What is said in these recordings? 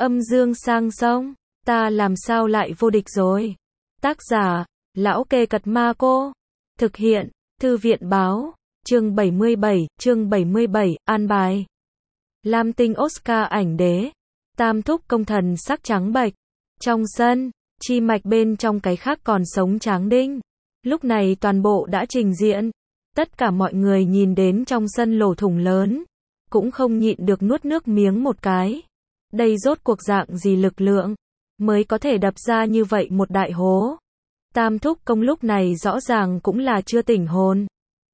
Âm dương sang sông, ta làm sao lại vô địch rồi. Tác giả, Lão Kê Cật Ma Cô. Thực hiện, Thư viện báo, chương 77, an bài. Lam tinh Oscar ảnh đế. Tam thúc công thần sắc trắng bệch. Trong sân, chi mạch bên trong cái khác còn sống tráng đinh. Lúc này toàn bộ đã trình diện. Tất cả mọi người nhìn đến trong sân lỗ thủng lớn, cũng không nhịn được nuốt nước miếng một cái. Đây rốt cuộc dạng gì lực lượng, mới có thể đập ra như vậy một đại hố. Tam thúc công lúc này rõ ràng cũng là chưa tỉnh hồn.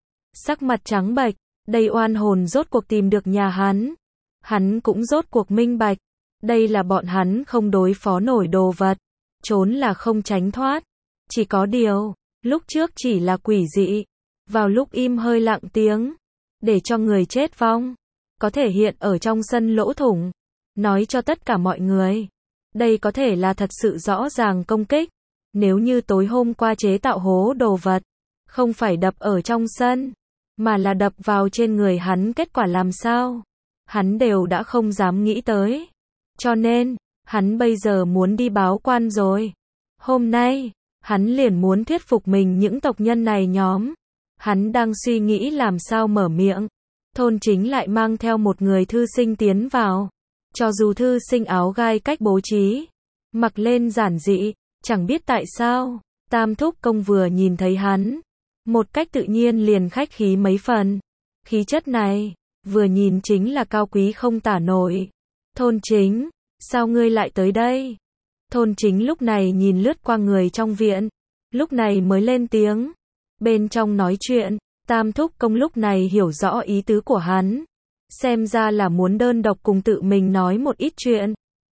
Sắc mặt trắng bệch, đây oan hồn rốt cuộc tìm được nhà hắn. Hắn cũng rốt cuộc minh bạch. Đây là bọn hắn không đối phó nổi đồ vật. Trốn là không tránh thoát. Chỉ có điều, lúc trước chỉ là quỷ dị. Vào lúc im hơi lặng tiếng, để cho người chết vong, có thể hiện ở trong sân lỗ thủng. Nói cho tất cả mọi người, đây có thể là thật sự rõ ràng công kích. Nếu như tối hôm qua chế tạo hố đồ vật, không phải đập ở trong sân, mà là đập vào trên người hắn, kết quả làm sao? Hắn đều đã không dám nghĩ tới. Cho nên, hắn bây giờ muốn đi báo quan rồi. Hôm nay, hắn liền muốn thuyết phục mình những tộc nhân này nhóm. Hắn đang suy nghĩ làm sao mở miệng. Thôn chính lại mang theo một người thư sinh tiến vào. Cho dù thư sinh áo gai cách bố trí, mặc lên giản dị, chẳng biết tại sao, tam thúc công vừa nhìn thấy hắn, một cách tự nhiên liền khách khí mấy phần. Khí chất này, vừa nhìn chính là cao quý không tả nổi. Thôn chính, sao ngươi lại tới đây? Thôn chính lúc này nhìn lướt qua người trong viện, lúc này mới lên tiếng. Bên trong nói chuyện, tam thúc công lúc này hiểu rõ ý tứ của hắn. Xem ra là muốn đơn độc cùng tự mình nói một ít chuyện.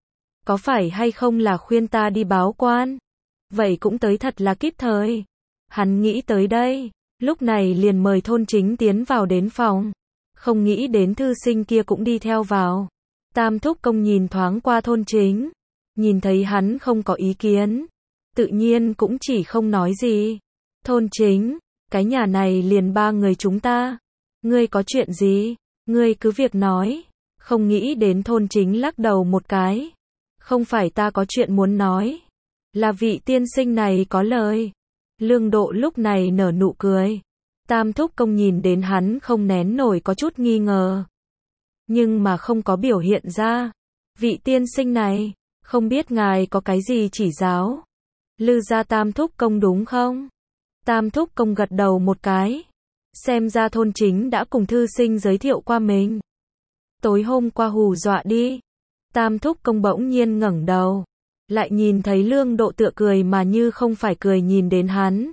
Có phải hay không là khuyên ta đi báo quan? Vậy cũng tới thật là kịp thời. Hắn nghĩ tới đây, lúc này liền mời thôn chính tiến vào đến phòng. Không nghĩ đến thư sinh kia cũng đi theo vào. Tam thúc công nhìn thoáng qua thôn chính, nhìn thấy hắn không có ý kiến, tự nhiên cũng chỉ không nói gì. Thôn chính, cái nhà này liền ba người chúng ta. Ngươi có chuyện gì? Ngươi cứ việc nói. Không nghĩ đến thôn chính lắc đầu một cái. Không phải ta có chuyện muốn nói, là vị tiên sinh này có lời. Lương Độ lúc này nở nụ cười. Tam thúc công nhìn đến hắn không nén nổi có chút nghi ngờ, nhưng mà không có biểu hiện ra. Vị tiên sinh này, không biết ngài có cái gì chỉ giáo. Lư gia tam thúc công đúng không? Tam thúc công gật đầu một cái. Xem ra thôn chính đã cùng thư sinh giới thiệu qua mình. Tối hôm qua hù dọa đi. Tam thúc công bỗng nhiên ngẩng đầu, lại nhìn thấy Lương Độ tựa cười mà như không phải cười nhìn đến hắn.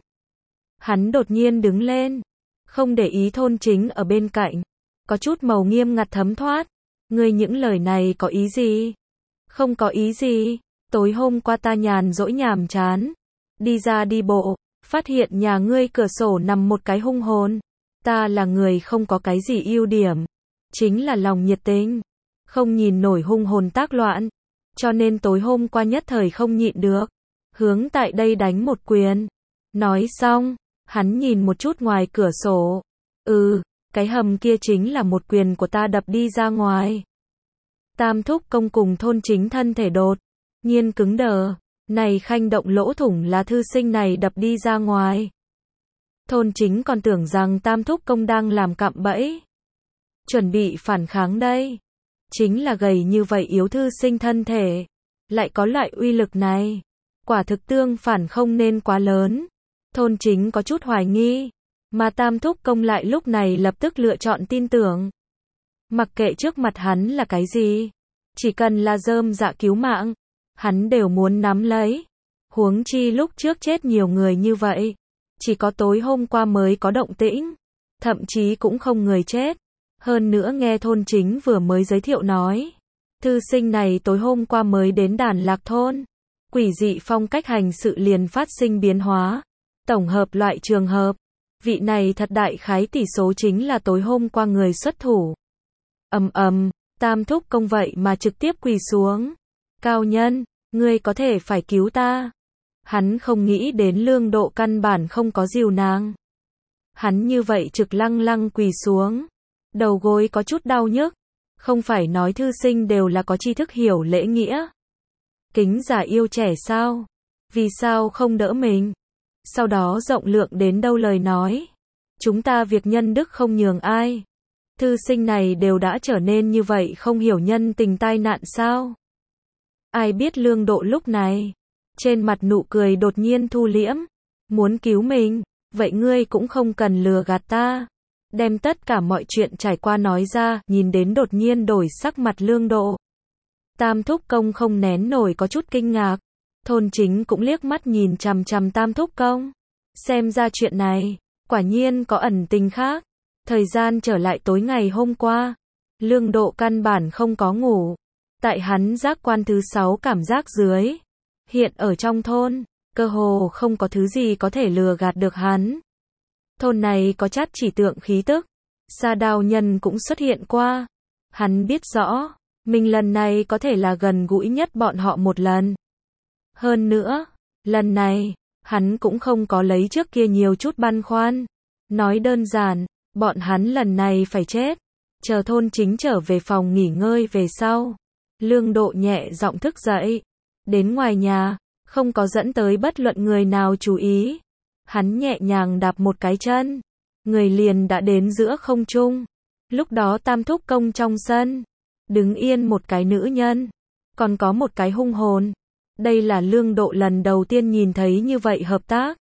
Hắn đột nhiên đứng lên, không để ý thôn chính ở bên cạnh, có chút màu nghiêm ngặt thấm thoát. Ngươi những lời này có ý gì? Không có ý gì. Tối hôm qua ta nhàn rỗi nhàm chán, đi ra đi bộ, phát hiện nhà ngươi cửa sổ nằm một cái hung hồn. Ta là người không có cái gì ưu điểm, chính là lòng nhiệt tình, không nhìn nổi hung hồn tác loạn, cho nên tối hôm qua nhất thời không nhịn được, hướng tại đây đánh một quyền. Nói xong, hắn nhìn một chút ngoài cửa sổ. Cái hầm kia chính là một quyền của ta đập đi ra ngoài. Tam thúc công cùng thôn chính thân thể đột nhiên cứng đờ. Này khanh động lỗ thủng là thư sinh này đập đi ra ngoài. Thôn chính còn tưởng rằng tam thúc công đang làm cạm bẫy, chuẩn bị phản kháng đây. Chính là gầy như vậy yếu thư sinh thân thể, lại có loại uy lực này. Quả thực tương phản không nên quá lớn. Thôn chính có chút hoài nghi, mà tam thúc công lại lúc này lập tức lựa chọn tin tưởng. Mặc kệ trước mặt hắn là cái gì, chỉ cần là rơm dạ cứu mạng, hắn đều muốn nắm lấy. Huống chi lúc trước chết nhiều người như vậy, chỉ có tối hôm qua mới có động tĩnh, thậm chí cũng không người chết. Hơn nữa nghe thôn chính vừa mới giới thiệu nói, thư sinh này tối hôm qua mới đến Đàn Lạc thôn. Quỷ dị phong cách hành sự liền phát sinh biến hóa. Tổng hợp loại trường hợp, vị này thật đại khái tỷ số chính là tối hôm qua người xuất thủ. Tam thúc công vậy mà trực tiếp quỳ xuống. Cao nhân, ngươi có thể phải cứu ta. Hắn không nghĩ đến Lương Độ căn bản không có dìu nàng. Hắn như vậy trực lăng lăng quỳ xuống, đầu gối có chút đau nhức, Không phải nói thư sinh đều là có tri thức hiểu lễ nghĩa. Kính già yêu trẻ sao? Vì sao không đỡ mình? Sau đó rộng lượng đến đâu lời nói. Chúng ta việc nhân đức không nhường ai. Thư sinh này đều đã trở nên như vậy không hiểu nhân tình tai nạn sao? Ai biết Lương Độ lúc này, trên mặt nụ cười đột nhiên thu liễm. Muốn cứu mình, vậy ngươi cũng không cần lừa gạt ta. Đem tất cả mọi chuyện trải qua nói ra, nhìn đến đột nhiên đổi sắc mặt Lương Độ. Tam Thúc Công không nén nổi có chút kinh ngạc. Thôn Chính cũng liếc mắt nhìn chằm chằm Tam Thúc Công. Xem ra chuyện này, quả nhiên có ẩn tình khác. Thời gian trở lại tối ngày hôm qua, Lương Độ căn bản không có ngủ. Tại hắn giác quan thứ 6 cảm giác dưới. Hiện ở trong thôn, cơ hồ không có thứ gì có thể lừa gạt được hắn. Thôn này có chát chỉ tượng khí tức. Sa Đao Nhân cũng xuất hiện qua. Hắn biết rõ, mình lần này có thể là gần gũi nhất bọn họ một lần. Hơn nữa, lần này, hắn cũng không có lấy trước kia nhiều chút băn khoăn. Nói đơn giản, bọn hắn lần này phải chết. Chờ Thôn Chính trở về phòng nghỉ ngơi về sau. Lương Độ nhẹ giọng thức dậy. Đến ngoài nhà, không có dẫn tới bất luận người nào chú ý. Hắn nhẹ nhàng đạp một cái chân. Người liền đã đến giữa không trung. Lúc đó Tam Thúc Công trong sân. Đứng yên một cái nữ nhân. Còn có một cái hung hồn. Đây là Lương Độ lần đầu tiên nhìn thấy như vậy hợp tác.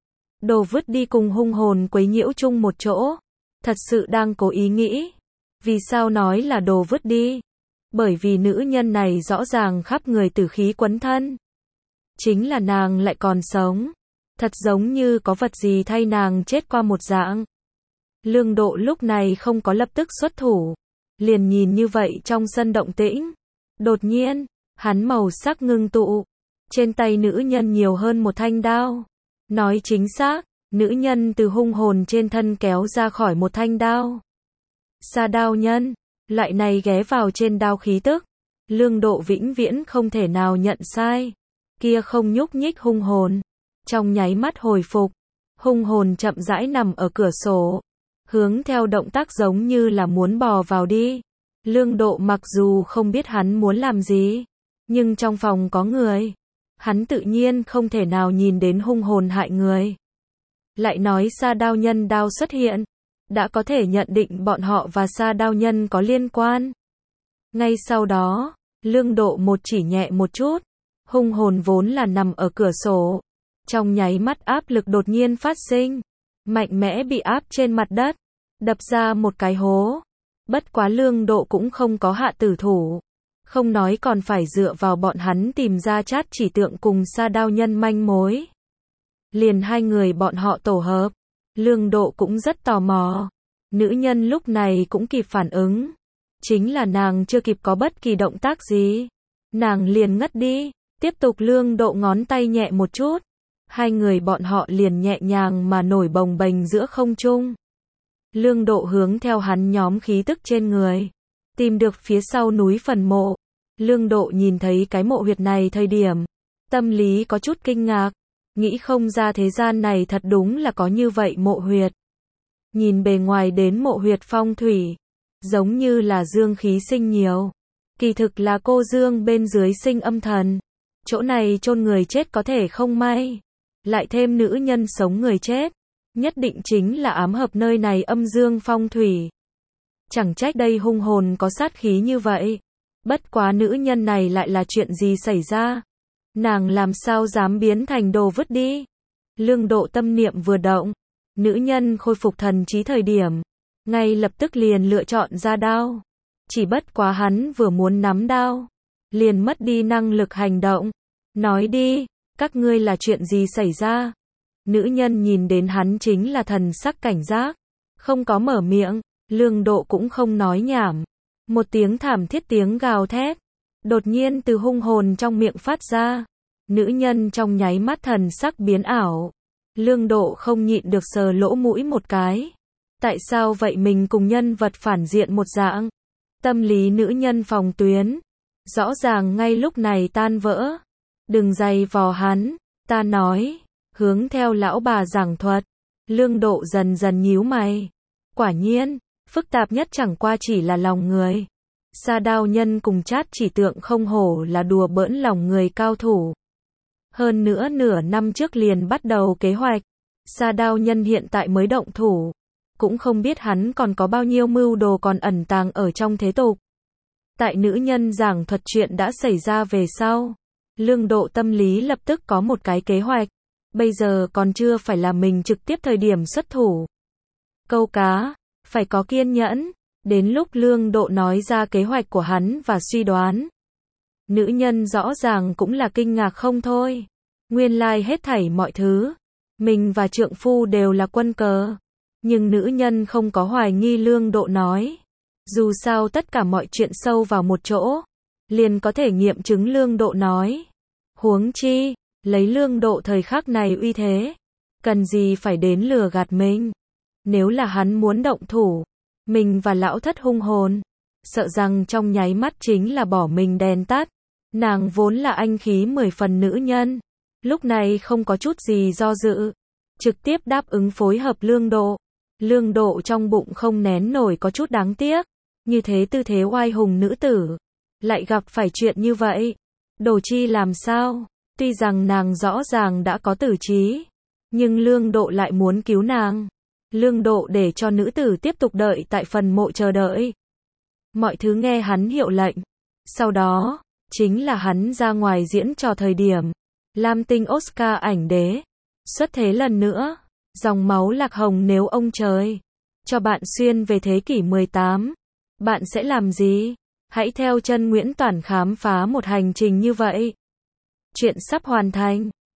Đồ vứt đi cùng hung hồn quấy nhiễu chung một chỗ. Thật sự đang cố ý nghĩ. Vì sao nói là đồ vứt đi? Bởi vì nữ nhân này rõ ràng khắp người tử khí quấn thân. Chính là nàng lại còn sống. Thật giống như có vật gì thay nàng chết qua một dạng. Lương Độ lúc này không có lập tức xuất thủ. Liền nhìn như vậy trong sân động tĩnh. Đột nhiên, hắn màu sắc ngưng tụ. Trên tay nữ nhân nhiều hơn một thanh đao. Nói chính xác, nữ nhân từ hung hồn trên thân kéo ra khỏi một thanh đao. Sa Đao Nhân, loại này ghé vào trên đao khí tức. Lương Độ vĩnh viễn không thể nào nhận sai. Kia không nhúc nhích hung hồn. Trong nháy mắt hồi phục. Hung hồn chậm rãi nằm ở cửa sổ. Hướng theo động tác giống như là muốn bò vào đi. Lương Độ mặc dù không biết hắn muốn làm gì. Nhưng trong phòng có người. Hắn tự nhiên không thể nào nhìn đến hung hồn hại người. Lại nói Sa Đao Nhân đao xuất hiện. Đã có thể nhận định bọn họ và Sa Đao Nhân có liên quan. Ngay sau đó, Lương Độ một chỉ nhẹ một chút. Hung hồn vốn là nằm ở cửa sổ. Trong nháy mắt áp lực đột nhiên phát sinh. Mạnh mẽ bị áp trên mặt đất. Đập ra một cái hố. Bất quá Lương Độ cũng không có hạ tử thủ. Không nói còn phải dựa vào bọn hắn tìm ra chát chỉ tượng cùng Sa Đao Nhân manh mối. Liền hai người bọn họ tổ hợp. Lương Độ cũng rất tò mò. Nữ nhân lúc này cũng kịp phản ứng. Chính là nàng chưa kịp có bất kỳ động tác gì. Nàng liền ngất đi. Tiếp tục Lương Độ ngón tay nhẹ một chút. Hai người bọn họ liền nhẹ nhàng mà nổi bồng bềnh giữa không trung. Lương Độ hướng theo hắn nhóm khí tức trên người. Tìm được phía sau núi phần mộ. Lương Độ nhìn thấy cái mộ huyệt này thời điểm. Tâm lý có chút kinh ngạc. Nghĩ không ra thế gian này thật đúng là có như vậy mộ huyệt. Nhìn bề ngoài đến mộ huyệt phong thủy. Giống như là dương khí sinh nhiều. Kỳ thực là cô dương bên dưới sinh âm thần. Chỗ này chôn người chết có thể không may. Lại thêm nữ nhân sống người chết. Nhất định chính là ám hợp nơi này âm dương phong thủy. Chẳng trách đây hung hồn có sát khí như vậy. Bất quá nữ nhân này lại là chuyện gì xảy ra? Nàng làm sao dám biến thành đồ vứt đi? Lương Độ tâm niệm vừa động. Nữ nhân khôi phục thần trí thời điểm. Ngay lập tức liền lựa chọn ra đao. Chỉ bất quá hắn vừa muốn nắm đao. Liền mất đi năng lực hành động. Nói đi, các ngươi là chuyện gì xảy ra? Nữ nhân nhìn đến hắn chính là thần sắc cảnh giác. Không có mở miệng. Lương Độ cũng không nói nhảm. Một tiếng thảm thiết tiếng gào thét. Đột nhiên từ hung hồn trong miệng phát ra. Nữ nhân trong nháy mắt thần sắc biến ảo. Lương Độ không nhịn được sờ lỗ mũi một cái. Tại sao vậy mình cùng nhân vật phản diện một dạng? Tâm lý nữ nhân phòng tuyến. Rõ ràng ngay lúc này tan vỡ. Đừng giày vò hắn. Ta nói. Hướng theo lão bà giảng thuật. Lương Độ dần dần nhíu mày. Quả nhiên. Phức tạp nhất chẳng qua chỉ là lòng người. Sa Đao Nhân cùng Trát Chỉ Tượng không hổ là đùa bỡn lòng người cao thủ. Hơn nữa nửa năm trước liền bắt đầu kế hoạch. Sa Đao Nhân hiện tại mới động thủ. Cũng không biết hắn còn có bao nhiêu mưu đồ còn ẩn tàng ở trong thế tục. Tại nữ nhân giảng thuật chuyện đã xảy ra về sau. Lương Độ tâm lý lập tức có một cái kế hoạch. Bây giờ còn chưa phải là mình trực tiếp thời điểm xuất thủ. Câu cá, phải có kiên nhẫn. Đến lúc Lương Độ nói ra kế hoạch của hắn và suy đoán. Nữ nhân rõ ràng cũng là kinh ngạc không thôi. Nguyên lai hết thảy mọi thứ. Mình và trượng phu đều là quân cờ. Nhưng nữ nhân không có hoài nghi Lương Độ nói. Dù sao tất cả mọi chuyện sâu vào một chỗ. Liền có thể nghiệm chứng Lương Độ nói. Huống chi, lấy Lương Độ thời khắc này uy thế. Cần gì phải đến lừa gạt mình. Nếu là hắn muốn động thủ. Mình và lão thất hung hồn. Sợ rằng trong nháy mắt chính là bỏ mình đèn tắt. Nàng vốn là anh khí 10 phần nữ nhân. Lúc này không có chút gì do dự. Trực tiếp đáp ứng phối hợp Lương Độ. Lương Độ trong bụng không nén nổi có chút đáng tiếc. Như thế tư thế oai hùng nữ tử. Lại gặp phải chuyện như vậy. Đồ chi làm sao? Tuy rằng nàng rõ ràng đã có tử trí. Nhưng Lương Độ lại muốn cứu nàng. Lương Độ để cho nữ tử tiếp tục đợi tại phần mộ chờ đợi. Mọi thứ nghe hắn hiệu lệnh. Sau đó, chính là hắn ra ngoài diễn trò thời điểm. Lam Tinh Oscar ảnh đế. Xuất thế lần nữa. Dòng máu lạc hồng nếu ông trời. Cho bạn xuyên về thế kỷ 18. Bạn sẽ làm gì? Hãy theo chân Nguyễn Toản khám phá một hành trình như vậy. Chuyện sắp hoàn thành.